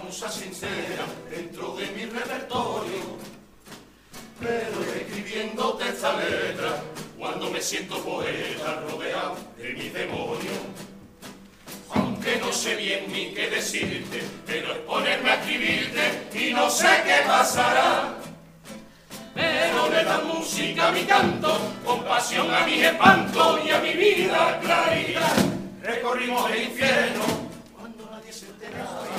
musa sincera dentro de mi repertorio. Pero escribiéndote esta letra, cuando me siento poeta rodeado de mis demonios. Aunque no sé bien ni qué decirte, pero es ponerme a escribirte y no sé qué pasará. Pero le da música a mi canto, compasión a mi espanto y a mi vida claridad. Recorrimos el infierno cuando nadie se enteraba.